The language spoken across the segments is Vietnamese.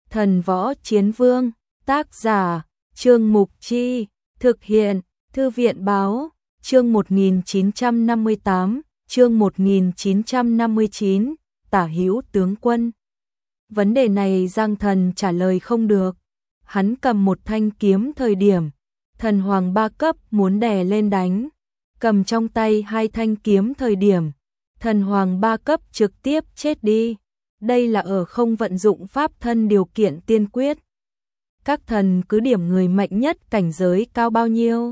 Thần Võ Chiến Vương, tác giả, Trương Mục Chi, thực hiện, Thư viện Báo, chương 1958, chương 1959, Tả Hữu tướng quân. Vấn đề này Giang Thần trả lời không được. Hắn cầm một thanh kiếm thời điểm, thần hoàng 3 cấp muốn đè lên đánh. Cầm trong tay 2 thanh kiếm thời điểm, thần hoàng 3 cấp trực tiếp chết đi. Đây là ở không vận dụng pháp thân điều kiện tiên quyết. Các thần cứ điểm người mạnh nhất cảnh giới cao bao nhiêu?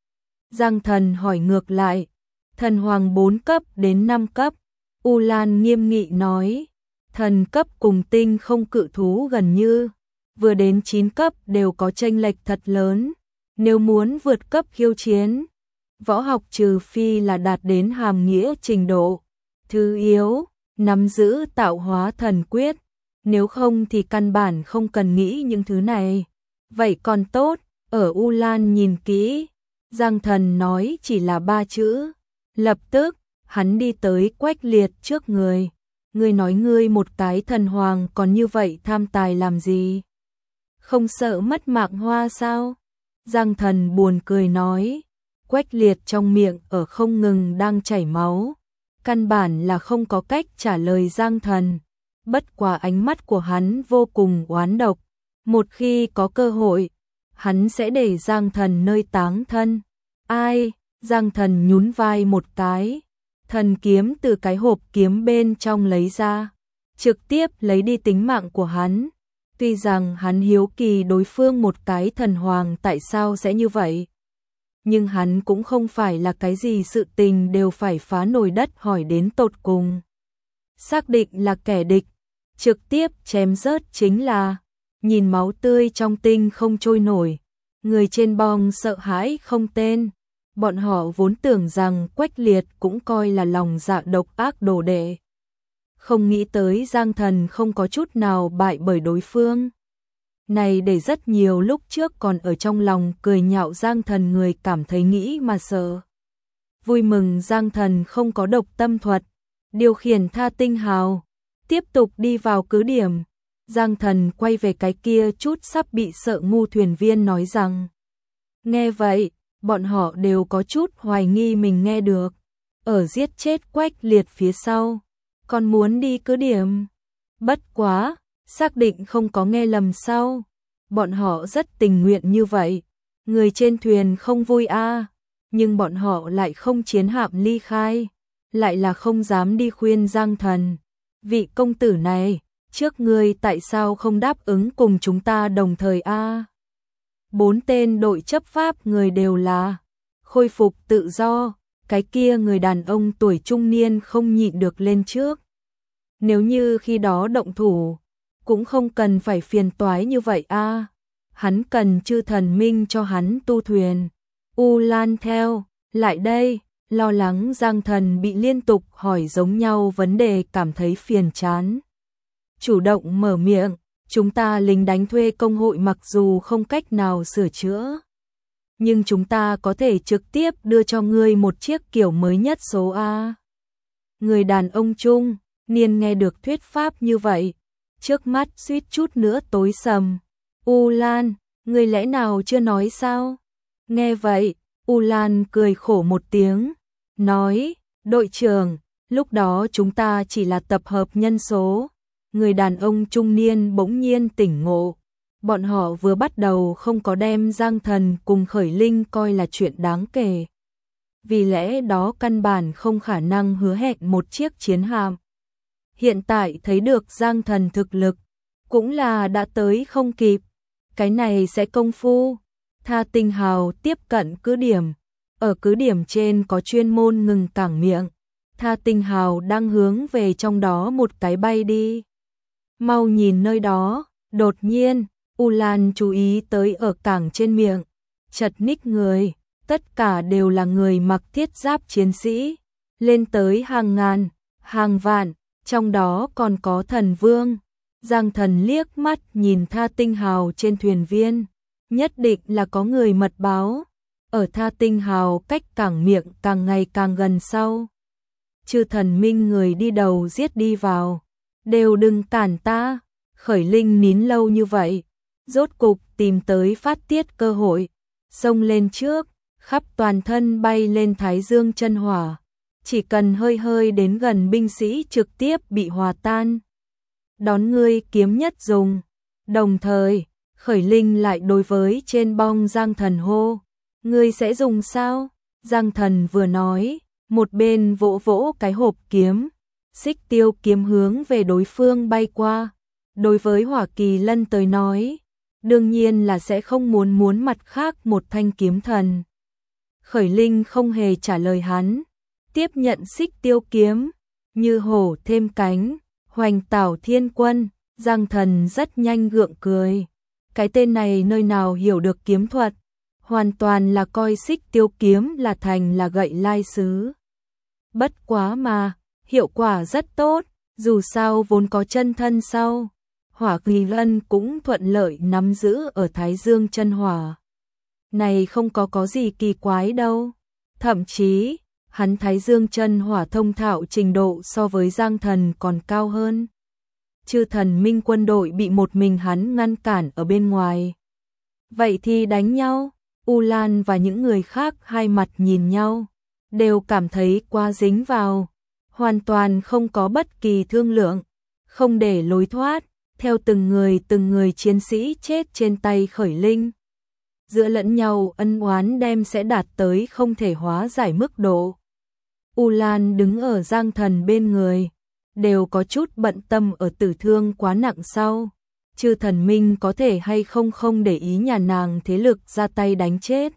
Giang Thần hỏi ngược lại. Thần hoàng 4 cấp đến 5 cấp. U Lan nghiêm nghị nói. Thần cấp cùng tinh không cự thú gần như vừa đến 9 cấp đều có chênh lệch thật lớn. Nếu muốn vượt cấp khiêu chiến, võ học trừ phi là đạt đến hàm nghĩa trình độ thứ yếu, nắm giữ tạo hóa thần quyết, nếu không thì căn bản không cần nghĩ những thứ này. Vậy còn tốt, ở U Lan nhìn kỹ, Giang Thần nói chỉ là 3 chữ. Lập tức, hắn đi tới Quách Liệt trước người. Ngươi nói ngươi một cái thần hoàng còn như vậy tham tài làm gì? Không sợ mất mạng hoa sao? Giang Thần buồn cười nói. Quách Liệt trong miệng ở không ngừng đang chảy máu. Căn bản là không có cách trả lời Giang Thần. Bất quá ánh mắt của hắn vô cùng oán độc. Một khi có cơ hội, hắn sẽ để Giang Thần nơi táng thân. Ai? Giang Thần nhún vai một cái. Thần kiếm từ cái hộp kiếm bên trong lấy ra, trực tiếp lấy đi tính mạng của hắn. Tuy rằng hắn hiếu kỳ đối phương một cái thần hoàng tại sao sẽ như vậy, nhưng hắn cũng không phải là cái gì sự tình đều phải phá nồi đất hỏi đến tột cùng. Xác định là kẻ địch, trực tiếp chém rớt chính là. Nhìn máu tươi trong tinh không trôi nổi, người trên bong sợ hãi không tên. Bọn họ vốn tưởng rằng Quách Liệt cũng coi là lòng dạ độc ác đồ đệ. Không nghĩ tới Giang Thần không có chút nào bại bởi đối phương. Này để rất nhiều lúc trước còn ở trong lòng cười nhạo Giang Thần người cảm thấy nghĩ mà sợ. Vui mừng Giang Thần không có độc tâm thuật, điều khiển Tha Tinh Hào, tiếp tục đi vào cứ điểm. Giang Thần quay về cái kia chút sắp bị sợ ngu thuyền viên nói rằng. Nghe vậy, bọn họ đều có chút hoài nghi mình nghe được. Ở giết chết Quách Liệt phía sau, còn muốn đi cứ điểm. Bất quá, xác định không có nghe lầm sau. Bọn họ rất tình nguyện như vậy. Người trên thuyền không vui nhưng bọn họ lại không chiến hạm ly khai. Lại là không dám đi khuyên Giang Thần. Vị công tử này, trước ngươi tại sao không đáp ứng cùng chúng ta đồng thời 4 tên đội chấp pháp người đều là khôi phục tự do. Cái kia người đàn ông tuổi trung niên không nhịn được lên trước. Nếu như khi đó động thủ, cũng không cần phải phiền toái như vậy Hắn cần chư thần minh cho hắn tu thuyền. U Lan theo, lại đây, lo lắng Giang Thần bị liên tục hỏi giống nhau vấn đề cảm thấy phiền chán. Chủ động mở miệng, chúng ta lính đánh thuê công hội mặc dù không cách nào sửa chữa, nhưng chúng ta có thể trực tiếp đưa cho ngươi một chiếc kiểu mới nhất số A. Người đàn ông trung niên nghe được thuyết pháp như vậy, trước mắt suýt chút nữa tối sầm. U Lan, ngươi lẽ nào chưa nói sao? Nghe vậy, U Lan cười khổ một tiếng, nói, đội trưởng, lúc đó chúng ta chỉ là tập hợp nhân số. Người đàn ông trung niên bỗng nhiên tỉnh ngộ. Bọn họ vừa bắt đầu không có đem Giang Thần cùng Khởi Linh coi là chuyện đáng kể. Vì lẽ đó căn bản không khả năng hứa hẹn một chiếc chiến hạm. Hiện tại thấy được Giang Thần thực lực, cũng là đã tới không kịp. Cái này sẽ công phu. Tha Tinh Hào tiếp cận cứ điểm. Ở cứ điểm trên có chuyên môn ngừng cảng miệng. Tha Tinh Hào đang hướng về trong đó một cái bay đi. Mau nhìn nơi đó, đột nhiên, U Lan chú ý tới ở cảng trên miệng, chật ních người, tất cả đều là người mặc thiết giáp chiến sĩ, lên tới hàng ngàn, hàng vạn, trong đó còn có thần vương. Giang Thần liếc mắt nhìn Tha Tinh Hào trên thuyền viên, nhất định là có người mật báo, ở Tha Tinh Hào cách cảng miệng càng ngày càng gần sau. Chư thần minh người đi đầu giết đi vào. Đều đừng cản ta, Khởi Linh nín lâu như vậy, rốt cục tìm tới phát tiết cơ hội, xông lên trước, khắp toàn thân bay lên thái dương chân hỏa, chỉ cần hơi hơi đến gần binh sĩ trực tiếp bị hòa tan. Đón ngươi kiếm nhất dùng. Đồng thời, Khởi Linh lại đối với trên bong Giang Thần hô, ngươi sẽ dùng sao? Giang Thần vừa nói, một bên vỗ vỗ cái hộp kiếm, xích tiêu kiếm hướng về đối phương bay qua. Đối với Hỏa Kỳ Lân tới nói, đương nhiên là sẽ không muốn mặt khác một thanh kiếm thần. Khởi Linh không hề trả lời hắn, tiếp nhận xích tiêu kiếm, như hổ thêm cánh, hoành tảo thiên quân. Giang Thần rất nhanh gượng cười, cái tên này nơi nào hiểu được kiếm thuật, hoàn toàn là coi xích tiêu kiếm là thành là gậy lai sứ. Bất quá mà, hiệu quả rất tốt, dù sao vốn có chân thân sau. Hỏa Kỳ Lân cũng thuận lợi nắm giữ ở Thái Dương chân hỏa. Này không có gì kỳ quái đâu. Thậm chí, hắn Thái Dương chân hỏa thông thạo trình độ so với Giang Thần còn cao hơn. Chư Thần Minh quân đội bị một mình hắn ngăn cản ở bên ngoài. Vậy thì đánh nhau. U Lan và những người khác hai mặt nhìn nhau, đều cảm thấy quá dính vào, hoàn toàn không có bất kỳ thương lượng, không để lối thoát, theo từng người chiến sĩ chết trên tay Khởi Linh. Giữa lẫn nhau ân oán đem sẽ đạt tới không thể hóa giải mức độ. U Lan đứng ở Giang Thần bên người, đều có chút bận tâm ở tử thương quá nặng sau. Chư Thần Minh có thể hay không để ý nhà nàng thế lực ra tay đánh chết.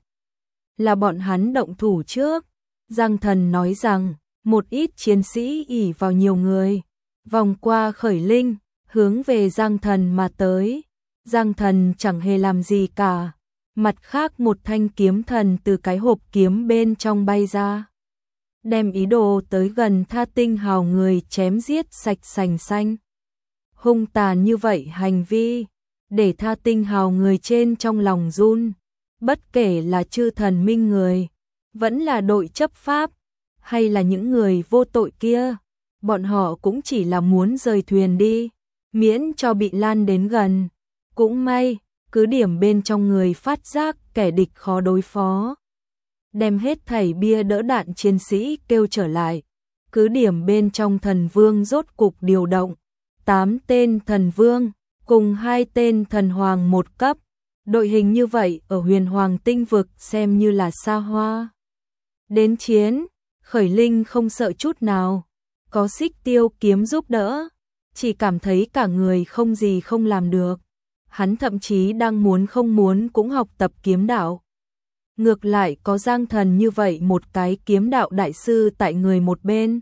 Là bọn hắn động thủ trước. Giang Thần nói rằng, một ít chiến sĩ ỷ vào nhiều người, vòng qua Khởi Linh, hướng về Giang Thần mà tới. Giang Thần chẳng hề làm gì cả. Mặt khác một thanh kiếm thần từ cái hộp kiếm bên trong bay ra, đem ý đồ tới gần Tha Tinh Hào người chém giết sạch sành xanh. Hung tàn như vậy hành vi, để Tha Tinh Hào người trên trong lòng run, bất kể là chư thần minh người, vẫn là đội chấp pháp, hay là những người vô tội kia, bọn họ cũng chỉ là muốn rời thuyền đi, miễn cho bị lan đến gần. Cũng may, cứ điểm bên trong người phát giác kẻ địch khó đối phó, đem hết thảy bia đỡ đạn chiến sĩ kêu trở lại. Cứ điểm bên trong thần vương rốt cục điều động 8 tên thần vương, cùng 2 tên thần hoàng một cấp. Đội hình như vậy ở Huyền Hoàng tinh vực xem như là xa hoa. Đến chiến, Khởi Linh không sợ chút nào, có xích tiêu kiếm giúp đỡ, chỉ cảm thấy cả người không gì không làm được. Hắn thậm chí đang muốn không muốn cũng học tập kiếm đạo. Ngược lại có Giang Thần như vậy một cái kiếm đạo đại sư tại người một bên,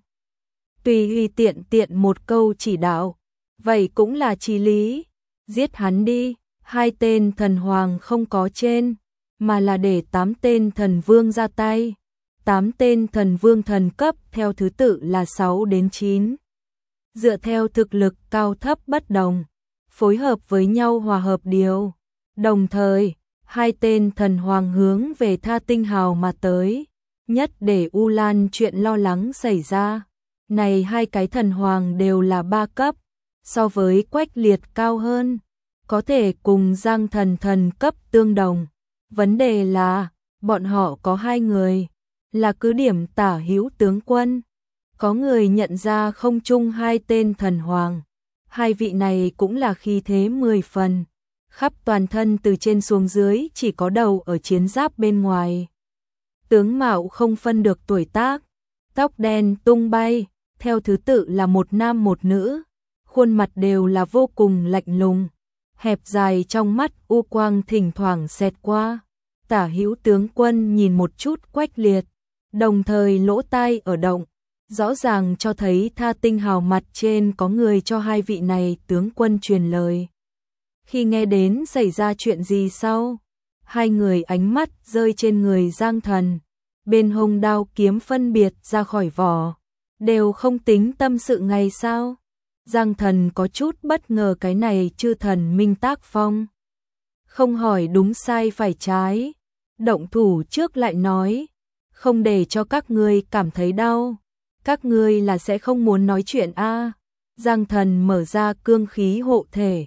tùy tiện một câu chỉ đạo, vậy cũng là chí lý. Giết hắn đi. 2 tên thần hoàng không có trên, mà là để 8 tên thần vương ra tay. 8 tên thần vương thần cấp theo thứ tự là 6 đến 9. Dựa theo thực lực cao thấp bất đồng, phối hợp với nhau hòa hợp điều. Đồng thời, 2 tên thần hoàng hướng về Tha Tinh Hào mà tới, nhất để U Lan chuyện lo lắng xảy ra. Này 2 cái thần hoàng đều là 3 cấp, so với Quách Liệt cao hơn, có thể cùng Giang Thần thần cấp tương đồng. Vấn đề là, bọn họ có 2 người, là cứ điểm tả hữu tướng quân. Có người nhận ra không chung 2 tên thần hoàng. 2 vị này cũng là khí thế 10 phần. Khắp toàn thân từ trên xuống dưới chỉ có đầu ở chiến giáp bên ngoài. Tướng mạo không phân được tuổi tác, tóc đen tung bay, theo thứ tự là một nam một nữ. Khuôn mặt đều là vô cùng lạnh lùng, hẹp dài trong mắt u quang thỉnh thoảng xẹt qua. Tả hữu tướng quân nhìn một chút Quách Liệt, đồng thời lỗ tai ở động, rõ ràng cho thấy Tha Tinh Hào mặt trên có người cho 2 vị này tướng quân truyền lời. Khi nghe đến xảy ra chuyện gì sau, 2 người ánh mắt rơi trên người Giang Thần, bên hông đao kiếm phân biệt ra khỏi vỏ, đều không tính tâm sự ngày sao. Giang Thần có chút bất ngờ cái này chư thần minh tác phong. Không hỏi đúng sai phải trái, động thủ trước lại nói, không để cho các ngươi cảm thấy đau, các ngươi là sẽ không muốn nói chuyện a. Giang Thần mở ra cương khí hộ thể,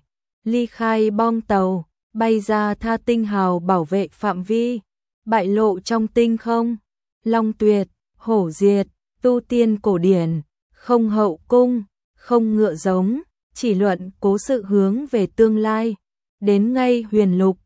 ly khai bong tàu, bay ra Tha Tinh Hào bảo vệ phạm vi, bại lộ trong tinh không. Long tuyệt, hổ diệt, tu tiên cổ điển, không hậu cung, không ngựa giống, chỉ luận cố sự hướng về tương lai. Đến ngay huyền lục,